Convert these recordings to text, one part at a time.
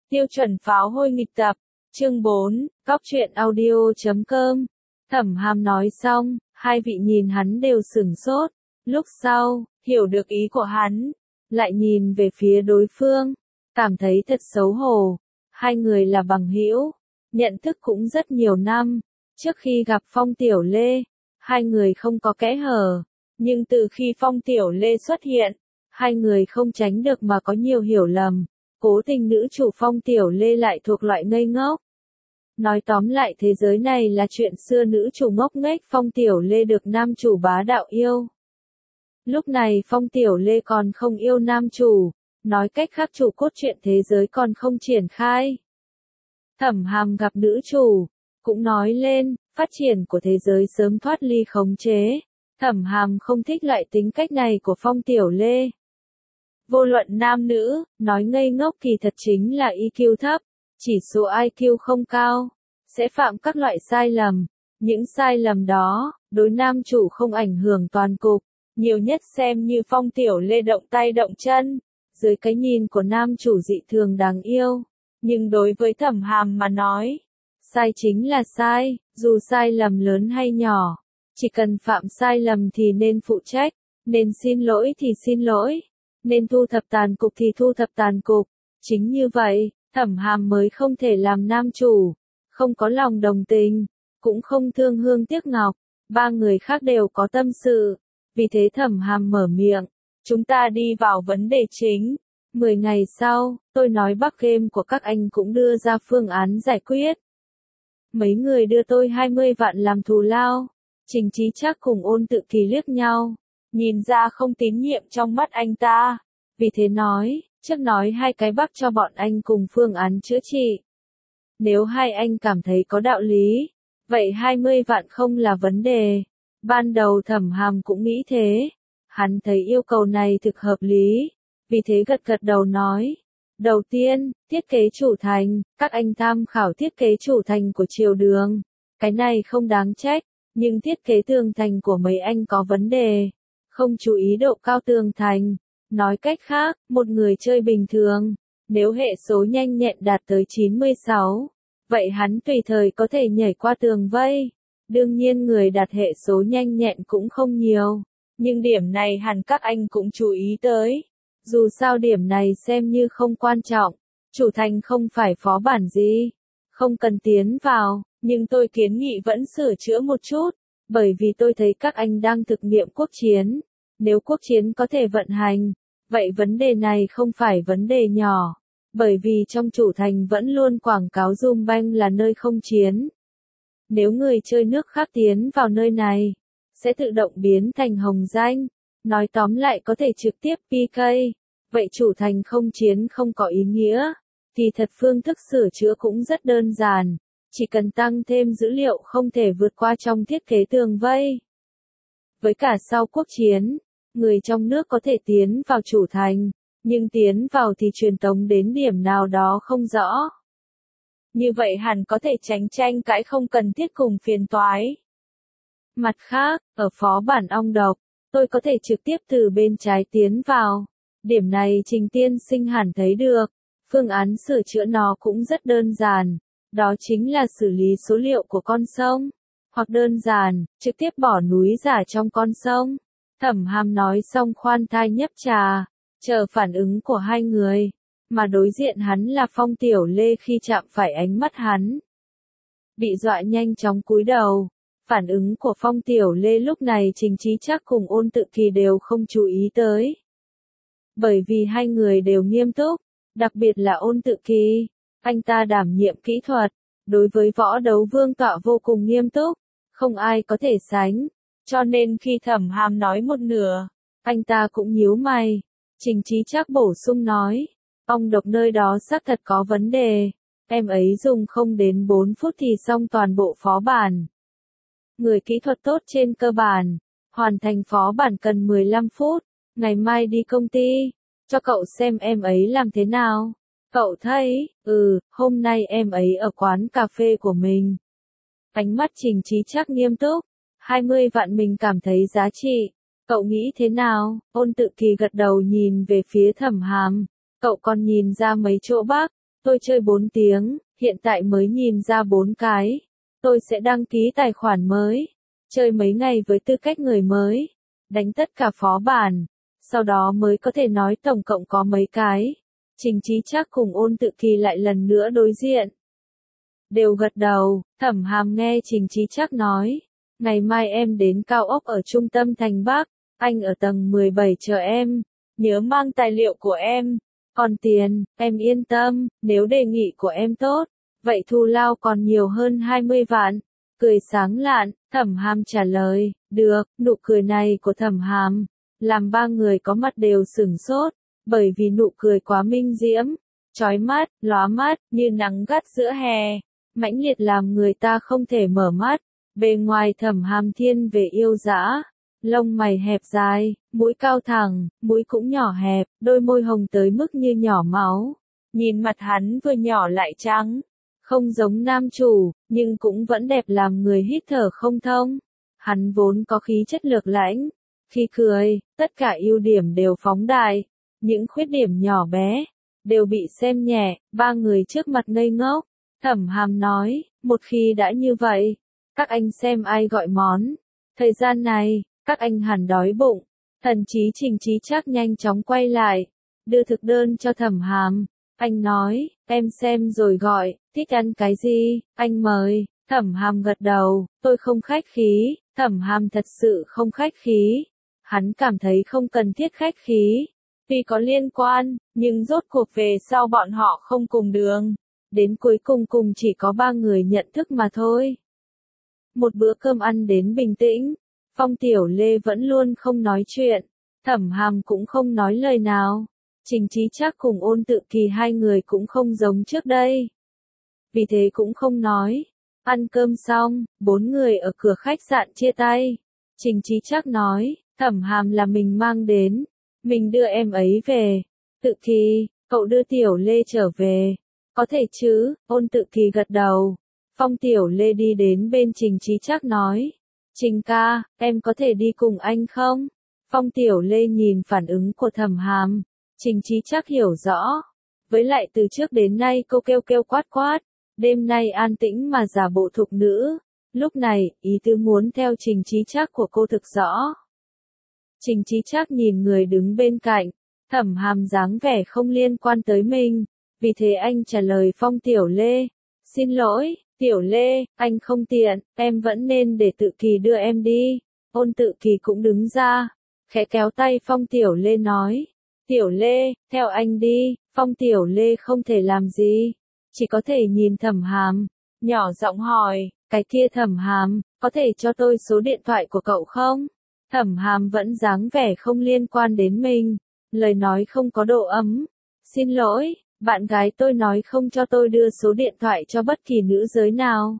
Tiêu chuẩn pháo hôi nghịch tập, chương 4, Cóc truyện audio.com. Thẩm Hàm nói xong, hai vị nhìn hắn đều sửng sốt, lúc sau, hiểu được ý của hắn, lại nhìn về phía đối phương, cảm thấy thật xấu hổ. Hai người là bằng hữu, nhận thức cũng rất nhiều năm, trước khi gặp Phong Tiểu Lê, hai người không có kẽ hở, nhưng từ khi Phong Tiểu Lê xuất hiện, hai người không tránh được mà có nhiều hiểu lầm. Cố tình nữ chủ Phong Tiểu Lê lại thuộc loại ngây ngốc. Nói tóm lại thế giới này là chuyện xưa, nữ chủ ngốc nghếch Phong Tiểu Lê được nam chủ bá đạo yêu. Lúc này Phong Tiểu Lê còn không yêu nam chủ, nói cách khác chủ cốt truyện thế giới còn không triển khai. Thẩm Hàm gặp nữ chủ, cũng nói lên, phát triển của thế giới sớm thoát ly khống chế. Thẩm Hàm không thích loại tính cách này của Phong Tiểu Lê. Vô luận nam nữ, nói ngây ngốc kỳ thật chính là EQ thấp, chỉ số IQ không cao, sẽ phạm các loại sai lầm. Những sai lầm đó, đối nam chủ không ảnh hưởng toàn cục, nhiều nhất xem như Phong Tiểu Lê động tay động chân, dưới cái nhìn của nam chủ dị thường đáng yêu. Nhưng đối với Thẩm Hàm mà nói, sai chính là sai, dù sai lầm lớn hay nhỏ, chỉ cần phạm sai lầm thì nên phụ trách, nên xin lỗi thì xin lỗi. Nên thu thập tàn cục thì thu thập tàn cục. Chính như vậy, Thẩm Hàm mới không thể làm nam chủ, không có lòng đồng tình, cũng không thương hương tiếc ngọc. Ba người khác đều có tâm sự, vì thế Thẩm Hàm mở miệng. Chúng ta đi vào vấn đề chính. 10 ngày sau, tôi nói Bắc Game của các anh cũng đưa ra phương án giải quyết. Mấy người đưa tôi 20 vạn làm thù lao. Trình Chí Trác cùng Ôn Tự Kỳ liếc nhau, nhìn ra không tín nhiệm trong mắt anh ta, vì thế nói, trước nói 2 cái Bắc cho bọn anh cùng phương án chữa trị. Nếu hai anh cảm thấy có đạo lý, vậy 20 vạn không là vấn đề. Ban đầu Thẩm Hàm cũng nghĩ thế, hắn thấy yêu cầu này thực hợp lý, vì thế gật gật đầu nói. Đầu tiên, thiết kế chủ thành, các anh tham khảo thiết kế chủ thành của Triều Đường, cái này không đáng trách, nhưng thiết kế tường thành của mấy anh có vấn đề. Không chú ý độ cao tường thành. Nói cách khác, một người chơi bình thường, nếu hệ số nhanh nhẹn đạt tới 96, vậy hắn tùy thời có thể nhảy qua tường vây. Đương nhiên người đạt hệ số nhanh nhẹn cũng không nhiều, nhưng điểm này hẳn các anh cũng chú ý tới. Dù sao điểm này xem như không quan trọng, chủ thành không phải phó bản gì, không cần tiến vào, nhưng tôi kiến nghị vẫn sửa chữa một chút, bởi vì tôi thấy các anh đang thực nghiệm quốc chiến. Nếu quốc chiến có thể vận hành, vậy vấn đề này không phải vấn đề nhỏ, bởi vì trong chủ thành vẫn luôn quảng cáo Zoom Bank là nơi không chiến. Nếu người chơi nước khác tiến vào nơi này, sẽ tự động biến thành hồng danh, nói tóm lại có thể trực tiếp PK, vậy chủ thành không chiến không có ý nghĩa. Thì thật phương thức sửa chữa cũng rất đơn giản, chỉ cần tăng thêm dữ liệu không thể vượt qua trong thiết kế tường vây. Với cả sau quốc chiến, người trong nước có thể tiến vào chủ thành, nhưng tiến vào thì truyền tống đến điểm nào đó không rõ. Như vậy hẳn có thể tránh tranh cãi không cần thiết cùng phiền toái. Mặt khác, ở phó bản ong độc, tôi có thể trực tiếp từ bên trái tiến vào. Điểm này Trình tiên sinh hẳn thấy được. Phương án sửa chữa nó cũng rất đơn giản, đó chính là xử lý số liệu của con sông. Hoặc đơn giản, trực tiếp bỏ núi giả trong con sông. Thẩm Hàm nói xong khoan thai nhấp trà, chờ phản ứng của hai người, mà đối diện hắn là Phong Tiểu Lê khi chạm phải ánh mắt hắn. Bị dọa nhanh chóng cúi đầu, phản ứng của Phong Tiểu Lê lúc này Trình Chí Trác cùng Ôn Tự Kỳ đều không chú ý tới. Bởi vì hai người đều nghiêm túc, đặc biệt là Ôn Tự Kỳ, anh ta đảm nhiệm kỹ thuật, đối với võ đấu vương tọa vô cùng nghiêm túc, không ai có thể sánh. Cho nên khi Thẩm Hàm nói một nửa, anh ta cũng nhíu mày. Trình Chí Trác bổ sung nói, ong độc nơi đó xác thật có vấn đề, em ấy dùng không đến 4 phút thì xong toàn bộ phó bản. Người kỹ thuật tốt trên cơ bản, hoàn thành phó bản cần 15 phút, ngày mai đi công ty, cho cậu xem em ấy làm thế nào. Cậu thấy, hôm nay em ấy ở quán cà phê của mình. Ánh mắt Trình Chí Trác nghiêm túc. 20 vạn mình cảm thấy giá trị. Cậu nghĩ thế nào? Ôn Tự Kỳ gật đầu nhìn về phía Thẩm Hàm. Cậu còn nhìn ra mấy chỗ Bắc, Tôi chơi 4 tiếng, hiện tại mới nhìn ra 4 cái. Tôi sẽ đăng ký tài khoản mới. Chơi mấy ngày với tư cách người mới. Đánh tất cả phó bản. Sau đó mới có thể nói tổng cộng có mấy cái. Trình Chí Trác cùng Ôn Tự Kỳ lại lần nữa đối diện. Đều gật đầu, Thẩm Hàm nghe Trình Chí Trác nói. Ngày mai em đến cao ốc ở trung tâm thành Bắc, anh ở tầng 17 chờ em. Nhớ mang tài liệu của em. Còn tiền, em yên tâm, nếu đề nghị của em tốt, vậy thù lao còn nhiều hơn 20 vạn. Cười sáng lạn, Thẩm Hàm trả lời, được, nụ cười này của Thẩm Hàm, làm ba người có mặt đều sửng sốt, bởi vì nụ cười quá minh diễm, chói mắt, lóa mắt, như nắng gắt giữa hè, mãnh liệt làm người ta không thể mở mắt. Bề ngoài Thẩm Hàm thiên về yêu dã, lông mày hẹp dài, mũi cao thẳng, mũi cũng nhỏ hẹp, đôi môi hồng tới mức như nhỏ máu. Nhìn mặt hắn vừa nhỏ lại trắng, không giống nam chủ, nhưng cũng vẫn đẹp làm người hít thở không thông. Hắn vốn có khí chất lược lãnh, khi cười, tất cả ưu điểm đều phóng đại, những khuyết điểm nhỏ bé đều bị xem nhẹ. Ba người trước mặt ngây ngốc. Thẩm Hàm nói, một khi đã như vậy, các anh xem ai gọi món. Thời gian này, các anh hẳn đói bụng. Thần chí Trình Chí Trác nhanh chóng quay lại, đưa thực đơn cho Thẩm Hàm. Anh nói, em xem rồi gọi, thích ăn cái gì, anh mời. Thẩm Hàm gật đầu, tôi không khách khí. Thẩm Hàm thật sự không khách khí. Hắn cảm thấy không cần thiết khách khí. Tuy có liên quan, nhưng rốt cuộc về sau bọn họ không cùng đường. Đến cuối cùng chỉ có ba người nhận thức mà thôi. Một bữa cơm ăn đến bình tĩnh. Phong Tiểu Lê vẫn luôn không nói chuyện. Thẩm Hàm cũng không nói lời nào. Trình Chí Trác cùng Ôn Tự Kỳ hai người cũng không giống trước đây. Vì thế cũng không nói. Ăn cơm xong, bốn người ở cửa khách sạn chia tay. Trình Chí Trác nói, Thẩm Hàm là mình mang đến. Mình đưa em ấy về. Tự Kỳ, cậu đưa Tiểu Lê trở về. Có thể chứ, Ôn Tự Kỳ gật đầu. Phong Tiểu Lê đi đến bên Trình Chí Trác nói. Trình ca, em có thể đi cùng anh không? Phong Tiểu Lê nhìn phản ứng của Thẩm Hàm. Trình Chí Trác hiểu rõ. Với lại từ trước đến nay cô kêu kêu quát quát. Đêm nay an tĩnh mà giả bộ thục nữ. Lúc này, ý tứ muốn theo Trình Chí Trác của cô thực rõ. Trình Chí Trác nhìn người đứng bên cạnh. Thẩm Hàm dáng vẻ không liên quan tới mình. Vì thế anh trả lời Phong Tiểu Lê. Xin lỗi, Tiểu Lê, anh không tiện, em vẫn nên để Tự Kỳ đưa em đi. Ôn Tự Kỳ cũng đứng ra, khẽ kéo tay Phong Tiểu Lê nói. Tiểu Lê, theo anh đi. Phong Tiểu Lê không thể làm gì, chỉ có thể nhìn Thẩm Hàm, nhỏ giọng hỏi, cái kia Thẩm Hàm, có thể cho tôi số điện thoại của cậu không? Thẩm Hàm vẫn dáng vẻ không liên quan đến mình, lời nói không có độ ấm. Xin lỗi, bạn gái tôi nói không cho tôi đưa số điện thoại cho bất kỳ nữ giới nào.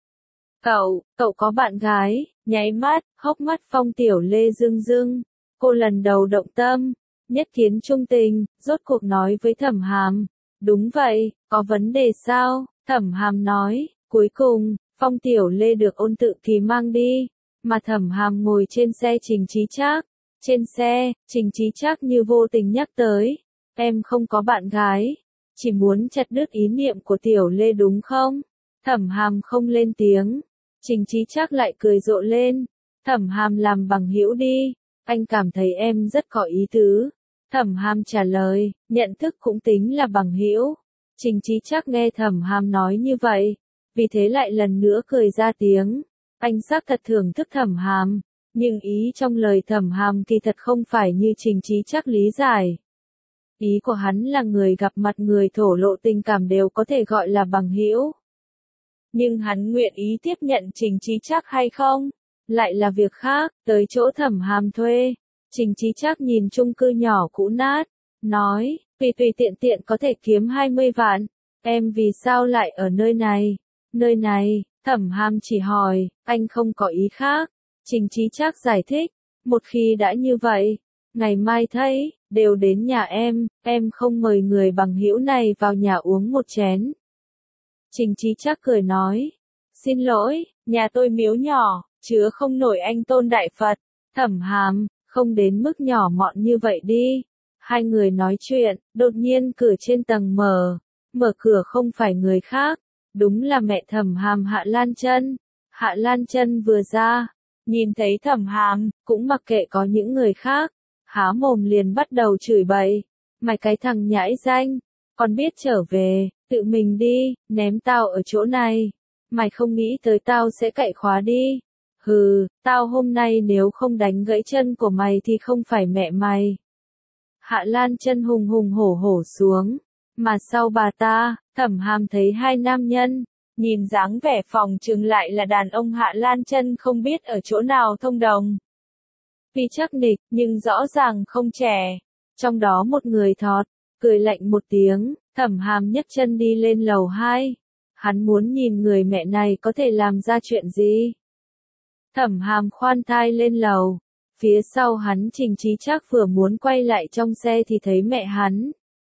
Cậu có bạn gái, nháy mắt, hốc mắt Phong Tiểu Lê rưng rưng. Cô lần đầu động tâm, nhất kiến trung tình, rốt cuộc nói với Thẩm Hàm. Đúng vậy, có vấn đề sao? Thẩm Hàm nói, cuối cùng, Phong Tiểu Lê được Ôn Tự Kỳ mang đi, mà Thẩm Hàm ngồi trên xe Trình Chí Trác. Trên xe, Trình Chí Trác như vô tình nhắc tới, em không có bạn gái, chỉ muốn chặt đứt ý niệm của Tiểu Lê đúng không? Thẩm Hàm không lên tiếng, Trình Chí Trác lại cười rộ lên. Thẩm Hàm làm bằng hữu đi, anh cảm thấy em rất có ý tứ. Thẩm Hàm trả lời, nhận thức cũng tính là bằng hữu. Trình Chí Trác nghe Thẩm Hàm nói như vậy, vì thế lại lần nữa cười ra tiếng. Anh xác thật thưởng thức Thẩm Hàm, nhưng ý trong lời Thẩm Hàm kỳ thật không phải như Trình Chí Trác lý giải. Ý của hắn là người gặp mặt người thổ lộ tình cảm đều có thể gọi là bằng hữu. Nhưng hắn nguyện ý tiếp nhận Trình Chí Trác hay không, lại là việc khác. Tới chỗ Thẩm Hàm thuê, Trình Chí Trác nhìn chung cư nhỏ cũ nát, nói, tùy tiện tiện có thể kiếm 20 vạn, em vì sao lại ở nơi này? Nơi này, Thẩm Hàm chỉ hỏi, anh không có ý khác. Trình Chí Trác giải thích, một khi đã như vậy, ngày mai thấy, đều đến nhà em không mời người bằng hữu này vào nhà uống một chén. Trình Chí Trác cười nói, xin lỗi, nhà tôi miếu nhỏ, chứa không nổi anh tôn đại Phật. Thẩm Hàm, không đến mức nhỏ mọn như vậy đi. Hai người nói chuyện, đột nhiên cửa trên tầng mở, mở cửa không phải người khác, đúng là mẹ Thẩm Hàm Hạ Lan Chân. Hạ Lan Chân vừa ra, nhìn thấy Thẩm Hàm, cũng mặc kệ có những người khác, há mồm liền bắt đầu chửi bậy, mày cái thằng nhãi danh, còn biết trở về, tự mình đi, ném tao ở chỗ này, mày không nghĩ tới tao sẽ cậy khóa đi. Hừ, tao hôm nay nếu không đánh gãy chân của mày thì không phải mẹ mày. Hạ Lan Chân hùng hùng hổ hổ xuống, mà sau bà ta, Thẩm Hàm thấy hai nam nhân, nhìn dáng vẻ phòng chừng lại là đàn ông. Hạ Lan Chân không biết ở chỗ nào thông đồng. Vì chắc nịch, nhưng rõ ràng không trẻ. Trong đó một người thọt, cười lạnh một tiếng, Thẩm Hàm nhấc chân đi lên lầu 2. Hắn muốn nhìn người mẹ này có thể làm ra chuyện gì. Thẩm Hàm khoan thai lên lầu. Phía sau hắn Trình Chí Trác vừa muốn quay lại trong xe thì thấy mẹ hắn.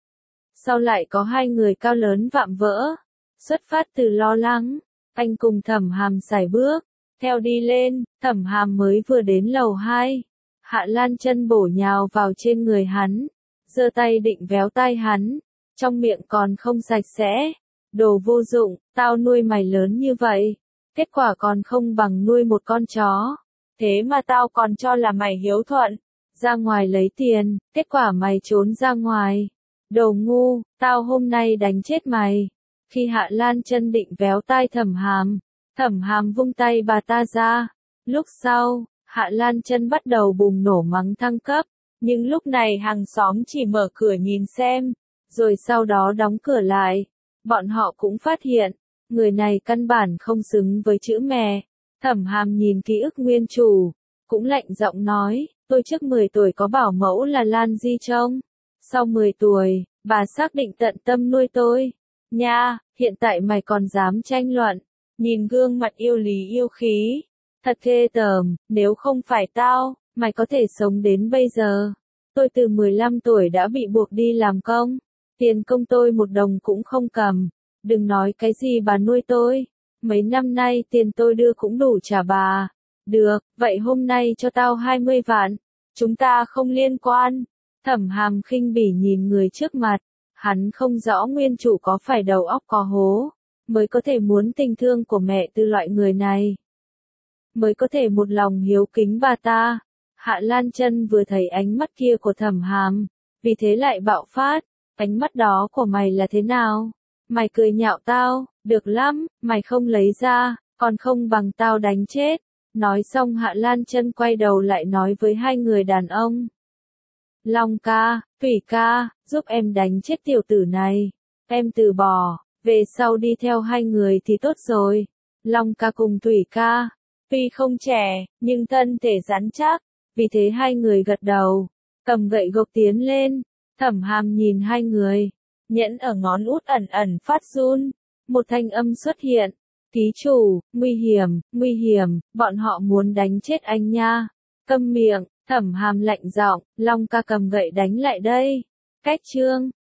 Sau lại có hai người cao lớn vạm vỡ. Xuất phát từ lo lắng, anh cùng Thẩm Hàm sải bước, theo đi lên. Thẩm Hàm mới vừa đến lầu 2. Hạ Lan Chân bổ nhào vào trên người hắn, giơ tay định véo tai hắn, trong miệng còn không sạch sẽ. Đồ vô dụng, tao nuôi mày lớn như vậy, kết quả còn không bằng nuôi một con chó. Thế mà tao còn cho là mày hiếu thuận, ra ngoài lấy tiền, kết quả mày trốn ra ngoài. Đồ ngu, tao hôm nay đánh chết mày. Khi Hạ Lan Chân định véo tai Thẩm Hàm vung tay bà ta ra. Lúc sau, Hạ Lan Chân bắt đầu bùng nổ mắng thăng cấp, nhưng lúc này hàng xóm chỉ mở cửa nhìn xem, rồi sau đó đóng cửa lại. Bọn họ cũng phát hiện, người này căn bản không xứng với chữ mẹ. Thẩm Hàm nhìn ký ức nguyên chủ, cũng lạnh giọng nói, tôi trước 10 tuổi có bảo mẫu là Lan Di trông. Sau 10 tuổi, bà xác định tận tâm nuôi tôi. Nha, hiện tại mày còn dám tranh luận, nhìn gương mặt yêu lý yêu khí. Thật ghê tởm, nếu không phải tao, mày có thể sống đến bây giờ. Tôi từ 15 tuổi đã bị buộc đi làm công, tiền công tôi một đồng cũng không cầm. Đừng nói cái gì bà nuôi tôi, mấy năm nay tiền tôi đưa cũng đủ trả bà. Được, vậy hôm nay cho tao 20 vạn, chúng ta không liên quan. Thẩm Hàm khinh bỉ nhìn người trước mặt, hắn không rõ nguyên chủ có phải đầu óc có hố, mới có thể muốn tình thương của mẹ từ loại người này. Mới có thể một lòng hiếu kính bà ta. Hạ Lan Chân vừa thấy ánh mắt kia của Thẩm Hàm, vì thế lại bạo phát, ánh mắt đó của mày là thế nào? Mày cười nhạo tao, được lắm, mày không lấy ra, còn không bằng tao đánh chết. Nói xong Hạ Lan Chân quay đầu lại nói với hai người đàn ông. Long ca, Thủy ca, giúp em đánh chết tiểu tử này. Em từ bỏ, về sau đi theo hai người thì tốt rồi. Long ca cùng Thủy ca, tuy không trẻ, nhưng thân thể rắn chắc, vì thế hai người gật đầu, cầm gậy gộc tiến lên. Thẩm Hàm nhìn hai người, nhẫn ở ngón út ẩn ẩn phát run. Một thanh âm xuất hiện, ký chủ, nguy hiểm, bọn họ muốn đánh chết anh nha. Câm miệng, Thẩm Hàm lạnh giọng, Long ca cầm gậy đánh lại đây. Cách chương